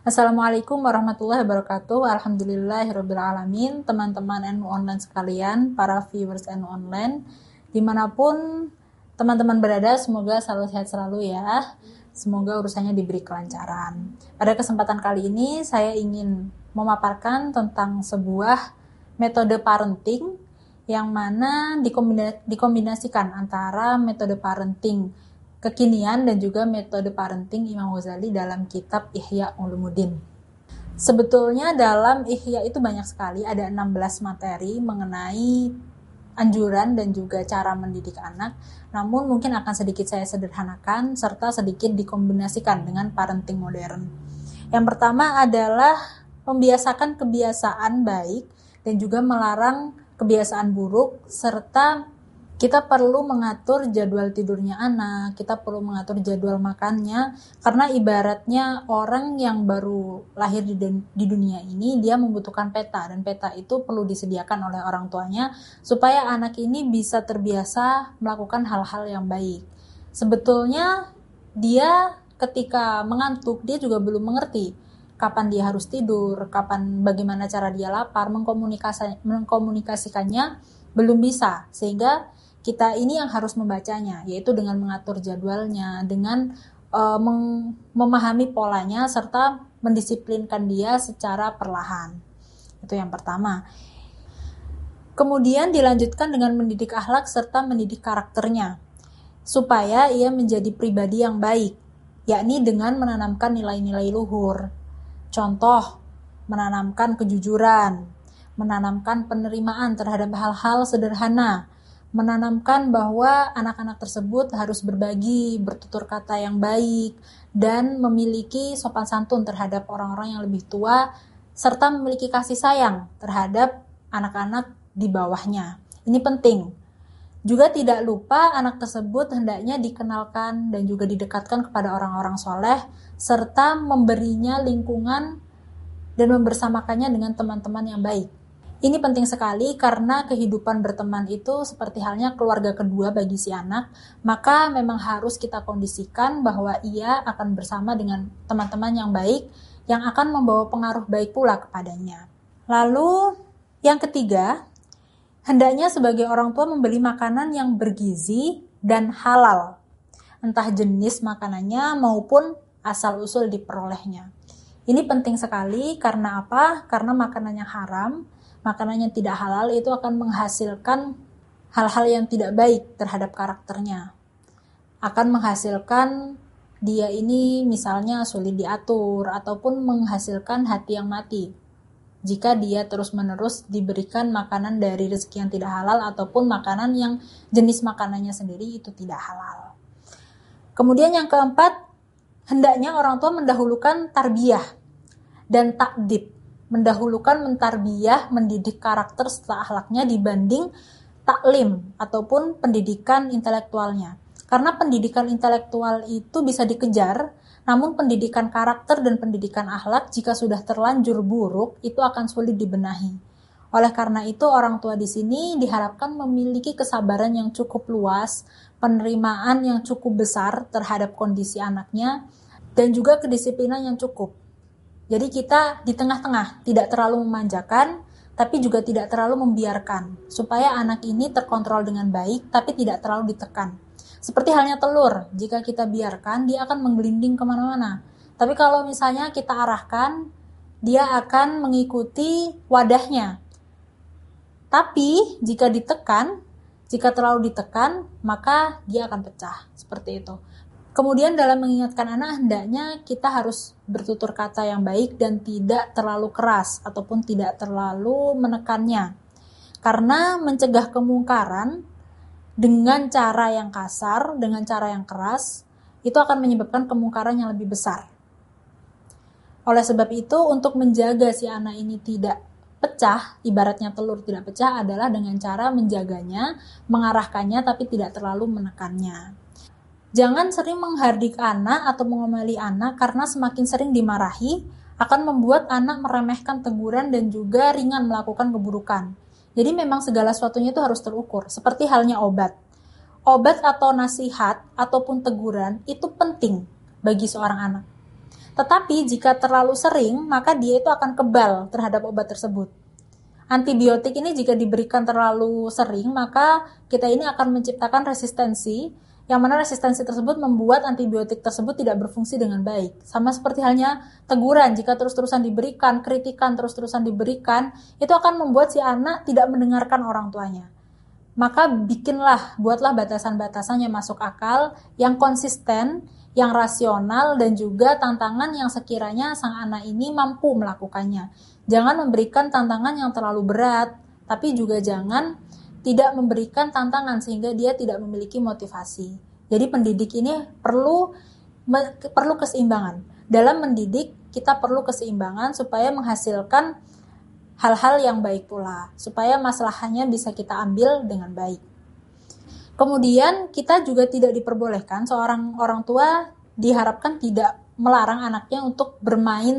Assalamualaikum warahmatullahi wabarakatuh. Alhamdulillahirrabbilalamin. Teman-teman NU Online sekalian, para viewers NU Online, dimanapun teman-teman berada, semoga selalu sehat selalu ya. Semoga urusannya diberi kelancaran. Pada kesempatan kali ini, saya ingin memaparkan tentang sebuah metode parenting yang mana dikombinasikan antara metode parenting kekinian dan juga metode parenting Imam Ghazali dalam kitab Ihya Ulumuddin. Sebetulnya dalam Ihya itu banyak sekali, ada 16 materi mengenai anjuran dan juga cara mendidik anak, namun mungkin akan sedikit saya sederhanakan serta sedikit dikombinasikan dengan parenting modern. Yang pertama adalah membiasakan kebiasaan baik dan juga melarang kebiasaan buruk, serta kita perlu mengatur jadwal tidurnya anak, kita perlu mengatur jadwal makannya, karena ibaratnya orang yang baru lahir di dunia ini, dia membutuhkan peta, dan peta itu perlu disediakan oleh orang tuanya, supaya anak ini bisa terbiasa melakukan hal-hal yang baik. Sebetulnya dia ketika mengantuk, dia juga belum mengerti kapan dia harus tidur, bagaimana cara dia lapar, mengkomunikasikannya belum bisa, sehingga kita ini yang harus membacanya, yaitu dengan mengatur jadwalnya, dengan memahami polanya, serta mendisiplinkan dia secara perlahan. Itu yang pertama. Kemudian dilanjutkan dengan mendidik akhlak serta mendidik karakternya, supaya ia menjadi pribadi yang baik, yakni dengan menanamkan nilai-nilai luhur. Contoh, menanamkan kejujuran, menanamkan penerimaan terhadap hal-hal sederhana, menanamkan bahwa anak-anak tersebut harus berbagi, bertutur kata yang baik, dan memiliki sopan santun terhadap orang-orang yang lebih tua, serta memiliki kasih sayang terhadap anak-anak di bawahnya. Ini penting. Juga tidak lupa anak tersebut hendaknya dikenalkan dan juga didekatkan kepada orang-orang soleh, serta memberinya lingkungan dan membersamakannya dengan teman-teman yang baik. Ini penting sekali karena kehidupan berteman itu seperti halnya keluarga kedua bagi si anak, maka memang harus kita kondisikan bahwa ia akan bersama dengan teman-teman yang baik, yang akan membawa pengaruh baik pula kepadanya. Lalu yang ketiga, hendaknya sebagai orang tua membeli makanan yang bergizi dan halal, entah jenis makanannya maupun asal-usul diperolehnya. Ini penting sekali karena apa? Karena makanan yang haram, makanan yang tidak halal itu akan menghasilkan hal-hal yang tidak baik terhadap karakternya. Akan menghasilkan dia ini misalnya sulit diatur ataupun menghasilkan hati yang mati. Jika dia terus-menerus diberikan makanan dari rezeki yang tidak halal ataupun makanan yang jenis makanannya sendiri itu tidak halal. Kemudian yang keempat, hendaknya orang tua mendahulukan tarbiyah dan takdib. Mendahulukan mentarbiyah, mendidik karakter serta akhlaknya dibanding taklim ataupun pendidikan intelektualnya. Karena pendidikan intelektual itu bisa dikejar, namun pendidikan karakter dan pendidikan akhlak jika sudah terlanjur buruk itu akan sulit dibenahi. Oleh karena itu orang tua di sini diharapkan memiliki kesabaran yang cukup luas, penerimaan yang cukup besar terhadap kondisi anaknya, dan juga kedisiplinan yang cukup. Jadi kita di tengah-tengah, tidak terlalu memanjakan, tapi juga tidak terlalu membiarkan, supaya anak ini terkontrol dengan baik, tapi tidak terlalu ditekan. Seperti halnya telur, jika kita biarkan, dia akan menggelinding kemana-mana. Tapi kalau misalnya kita arahkan, dia akan mengikuti wadahnya. Tapi jika terlalu ditekan, maka dia akan pecah, seperti itu. Kemudian dalam mengingatkan anak, hendaknya kita harus bertutur kata yang baik dan tidak terlalu keras ataupun tidak terlalu menekannya. Karena mencegah kemungkaran dengan cara yang kasar, dengan cara yang keras, itu akan menyebabkan kemungkaran yang lebih besar. Oleh sebab itu, untuk menjaga si anak ini tidak pecah, ibaratnya telur tidak pecah adalah dengan cara menjaganya, mengarahkannya tapi tidak terlalu menekannya. Jangan sering menghardik anak atau mengomeli anak karena semakin sering dimarahi akan membuat anak meremehkan teguran dan juga ringan melakukan keburukan. Jadi memang segala sesuatunya itu harus terukur, seperti halnya obat. Obat atau nasihat ataupun teguran itu penting bagi seorang anak. Tetapi jika terlalu sering, maka dia itu akan kebal terhadap obat tersebut. Antibiotik ini jika diberikan terlalu sering, maka kita ini akan menciptakan resistensi, yang mana resistensi tersebut membuat antibiotik tersebut tidak berfungsi dengan baik. Sama seperti halnya teguran, jika terus-terusan diberikan, kritikan terus-terusan diberikan, itu akan membuat si anak tidak mendengarkan orang tuanya. Maka buatlah batasan-batasan yang masuk akal, yang konsisten, yang rasional, dan juga tantangan yang sekiranya sang anak ini mampu melakukannya. Jangan memberikan tantangan yang terlalu berat, tapi juga jangan tidak memberikan tantangan sehingga dia tidak memiliki motivasi. Jadi pendidik ini perlu keseimbangan. Dalam mendidik kita perlu keseimbangan supaya menghasilkan hal-hal yang baik pula, supaya masalahnya bisa kita ambil dengan baik. Kemudian kita juga tidak diperbolehkan, seorang orang tua diharapkan tidak melarang anaknya untuk bermain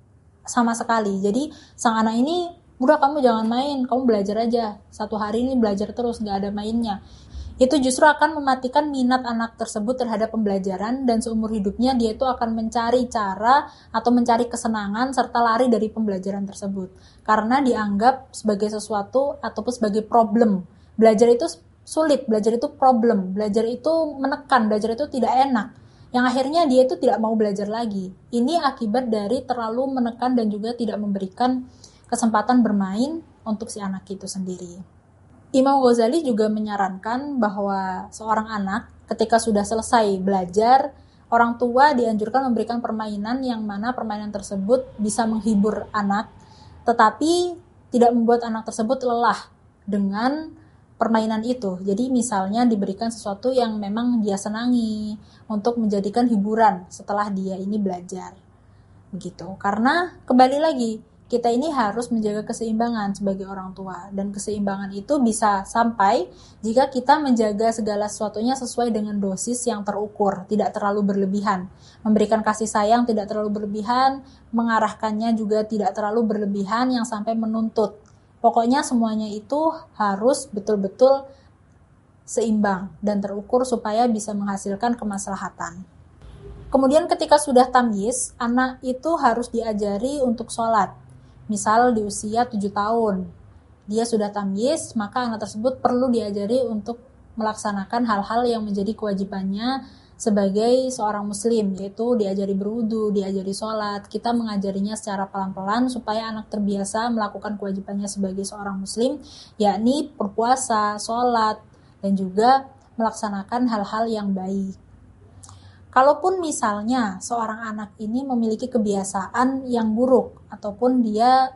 sama sekali. Jadi sang anak ini, udah kamu jangan main, kamu belajar aja. Satu hari ini belajar terus, gak ada mainnya. Itu justru akan mematikan minat anak tersebut terhadap pembelajaran, dan seumur hidupnya dia itu akan mencari cara atau mencari kesenangan serta lari dari pembelajaran tersebut. Karena dianggap sebagai sesuatu ataupun sebagai problem. Belajar itu sulit, belajar itu problem, belajar itu menekan, belajar itu tidak enak. Yang akhirnya dia itu tidak mau belajar lagi. Ini akibat dari terlalu menekan dan juga tidak memberikan kesempatan bermain untuk si anak itu sendiri. Imam Ghazali juga menyarankan bahwa seorang anak ketika sudah selesai belajar, orang tua dianjurkan memberikan permainan yang mana permainan tersebut bisa menghibur anak, tetapi tidak membuat anak tersebut lelah dengan permainan itu. Jadi misalnya diberikan sesuatu yang memang dia senangi untuk menjadikan hiburan setelah dia ini belajar. Begitu. Karena kembali lagi, kita ini harus menjaga keseimbangan sebagai orang tua, dan keseimbangan itu bisa sampai jika kita menjaga segala sesuatunya sesuai dengan dosis yang terukur, tidak terlalu berlebihan, memberikan kasih sayang tidak terlalu berlebihan, mengarahkannya juga tidak terlalu berlebihan yang sampai menuntut. Pokoknya semuanya itu harus betul-betul seimbang dan terukur supaya bisa menghasilkan kemaslahatan. Kemudian ketika sudah tamyiz, anak itu harus diajari untuk sholat. Misal di usia 7 tahun, dia sudah tamyiz, maka anak tersebut perlu diajari untuk melaksanakan hal-hal yang menjadi kewajibannya sebagai seorang muslim, yaitu diajari berwudu, diajari sholat. Kita mengajarinya secara pelan-pelan supaya anak terbiasa melakukan kewajibannya sebagai seorang muslim, yakni berpuasa, sholat, dan juga melaksanakan hal-hal yang baik. Kalaupun misalnya seorang anak ini memiliki kebiasaan yang buruk, ataupun dia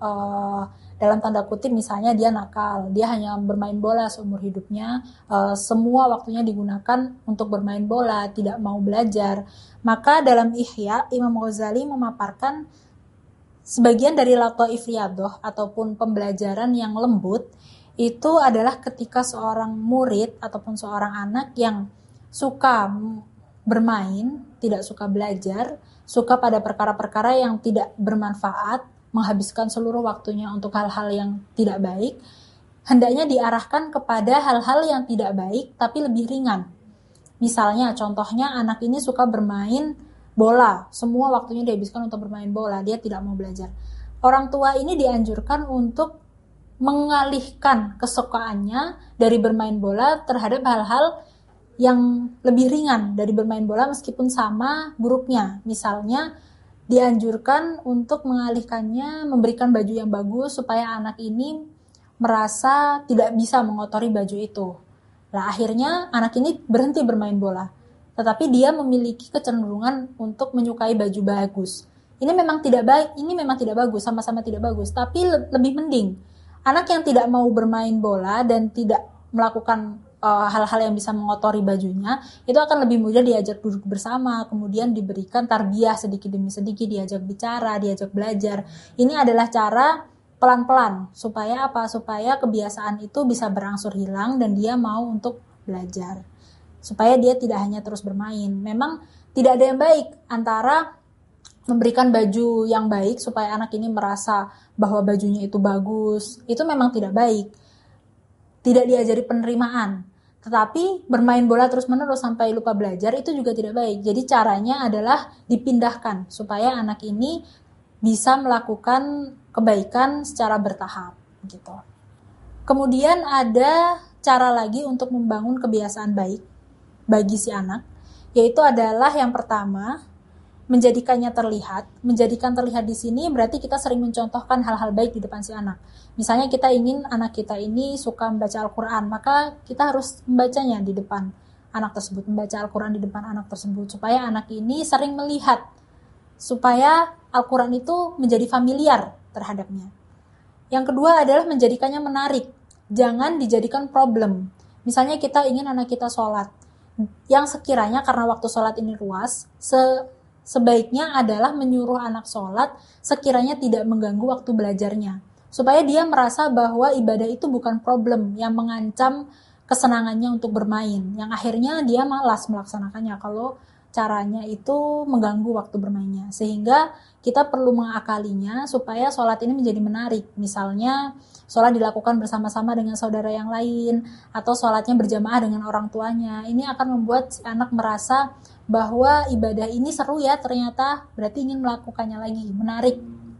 dalam tanda kutip misalnya dia nakal, dia hanya bermain bola seumur hidupnya, semua waktunya digunakan untuk bermain bola, tidak mau belajar, maka dalam Ihya, Imam Ghazali memaparkan sebagian dari Lataif Riyadhah ataupun pembelajaran yang lembut, itu adalah ketika seorang murid ataupun seorang anak yang suka bermain, tidak suka belajar, suka pada perkara-perkara yang tidak bermanfaat, menghabiskan seluruh waktunya untuk hal-hal yang tidak baik, hendaknya diarahkan kepada hal-hal yang tidak baik tapi lebih ringan. Misalnya, contohnya anak ini suka bermain bola, semua waktunya dihabiskan untuk bermain bola, dia tidak mau belajar. Orang tua ini dianjurkan untuk mengalihkan kesukaannya dari bermain bola terhadap hal-hal yang lebih ringan dari bermain bola meskipun sama buruknya. Misalnya dianjurkan untuk mengalihkannya memberikan baju yang bagus supaya anak ini merasa tidak bisa mengotori baju itu. Nah, akhirnya anak ini berhenti bermain bola. Tetapi dia memiliki kecenderungan untuk menyukai baju bagus. Ini memang tidak baik, ini memang tidak bagus, sama-sama tidak bagus, tapi lebih mending anak yang tidak mau bermain bola dan tidak melakukan hal-hal yang bisa mengotori bajunya, itu akan lebih mudah diajak duduk bersama, kemudian diberikan tarbiyah sedikit demi sedikit, diajak bicara, diajak belajar. Ini adalah cara pelan-pelan, supaya apa? Supaya kebiasaan itu bisa berangsur hilang dan dia mau untuk belajar. Supaya dia tidak hanya terus bermain. Memang tidak ada yang baik antara memberikan baju yang baik supaya anak ini merasa bahwa bajunya itu bagus, itu memang tidak baik. Tidak diajari penerimaan. Tetapi bermain bola terus-menerus sampai lupa belajar itu juga tidak baik. Jadi caranya adalah dipindahkan supaya anak ini bisa melakukan kebaikan secara bertahap gitu. Kemudian ada cara lagi untuk membangun kebiasaan baik bagi si anak, yaitu adalah yang pertama, menjadikannya terlihat. Menjadikan terlihat di sini berarti kita sering mencontohkan hal-hal baik di depan si anak. Misalnya kita ingin anak kita ini suka membaca Al-Quran, maka kita harus membacanya di depan anak tersebut, membaca Al-Quran di depan anak tersebut, supaya anak ini sering melihat, supaya Al-Quran itu menjadi familiar terhadapnya. Yang kedua adalah menjadikannya menarik, jangan dijadikan problem. Misalnya kita ingin anak kita sholat, yang sekiranya karena waktu sholat ini luas, sebaiknya adalah menyuruh anak sholat sekiranya tidak mengganggu waktu belajarnya. Supaya dia merasa bahwa ibadah itu bukan problem yang mengancam kesenangannya untuk bermain. Yang akhirnya dia malas melaksanakannya kalau caranya itu mengganggu waktu bermainnya. Sehingga kita perlu mengakalinya supaya sholat ini menjadi menarik. Misalnya sholat dilakukan bersama-sama dengan saudara yang lain, atau sholatnya berjamaah dengan orang tuanya. Ini akan membuat si anak merasa bahwa ibadah ini seru ya ternyata, berarti ingin melakukannya lagi, menarik.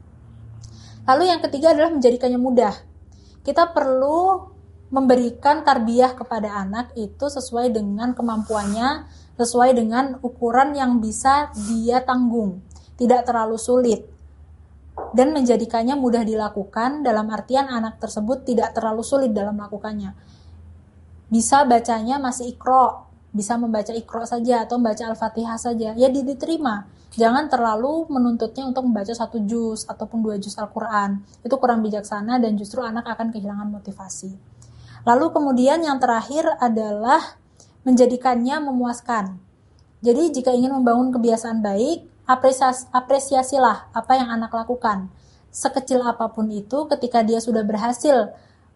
Lalu yang ketiga adalah menjadikannya mudah. Kita perlu memberikan tarbiyah kepada anak itu sesuai dengan kemampuannya, sesuai dengan ukuran yang bisa dia tanggung, tidak terlalu sulit, dan menjadikannya mudah dilakukan dalam artian anak tersebut tidak terlalu sulit dalam melakukannya. Bisa bacanya masih Iqra, bisa membaca Iqra saja atau membaca Al-Fatihah saja, ya diterima. Jangan terlalu menuntutnya untuk membaca 1 juz ataupun 2 juz Al-Quran. Itu kurang bijaksana dan justru anak akan kehilangan motivasi. Lalu kemudian yang terakhir adalah menjadikannya memuaskan. Jadi jika ingin membangun kebiasaan baik, apresiasilah apa yang anak lakukan. Sekecil apapun itu, ketika dia sudah berhasil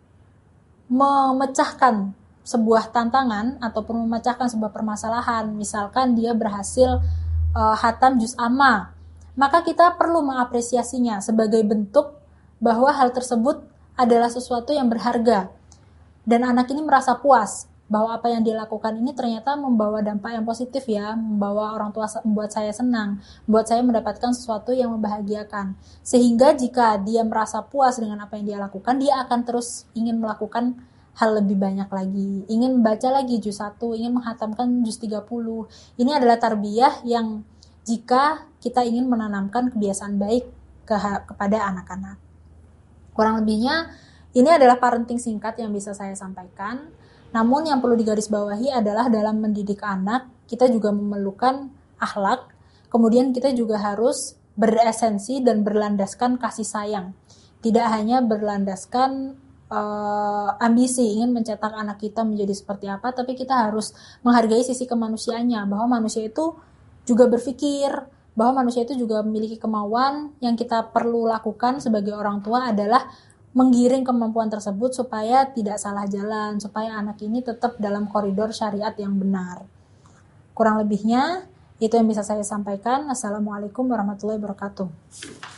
memecahkan sebuah tantangan ataupun memecahkan sebuah permasalahan, misalkan dia berhasil khatam juz amma, maka kita perlu mengapresiasinya sebagai bentuk bahwa hal tersebut adalah sesuatu yang berharga dan anak ini merasa puas bahwa apa yang dia lakukan ini ternyata membawa dampak yang positif ya, membawa orang tua, membuat saya senang, membuat saya mendapatkan sesuatu yang membahagiakan. Sehingga jika dia merasa puas dengan apa yang dia lakukan, dia akan terus ingin melakukan hal lebih banyak lagi, ingin membaca lagi juz 1, ingin menghatamkan juz 30. Ini adalah tarbiyah yang jika kita ingin menanamkan kebiasaan baik kepada anak-anak. Kurang lebihnya ini adalah parenting singkat yang bisa saya sampaikan. Namun yang perlu digarisbawahi adalah dalam mendidik anak, kita juga memerlukan akhlak, kemudian kita juga harus beresensi dan berlandaskan kasih sayang. Tidak hanya berlandaskan ambisi, ingin mencetak anak kita menjadi seperti apa, tapi kita harus menghargai sisi kemanusiaannya, bahwa manusia itu juga berpikir, bahwa manusia itu juga memiliki kemauan. Yang kita perlu lakukan sebagai orang tua adalah menggiring kemampuan tersebut supaya tidak salah jalan, supaya anak ini tetap dalam koridor syariat yang benar. Kurang lebihnya itu yang bisa saya sampaikan. Assalamualaikum warahmatullahi wabarakatuh.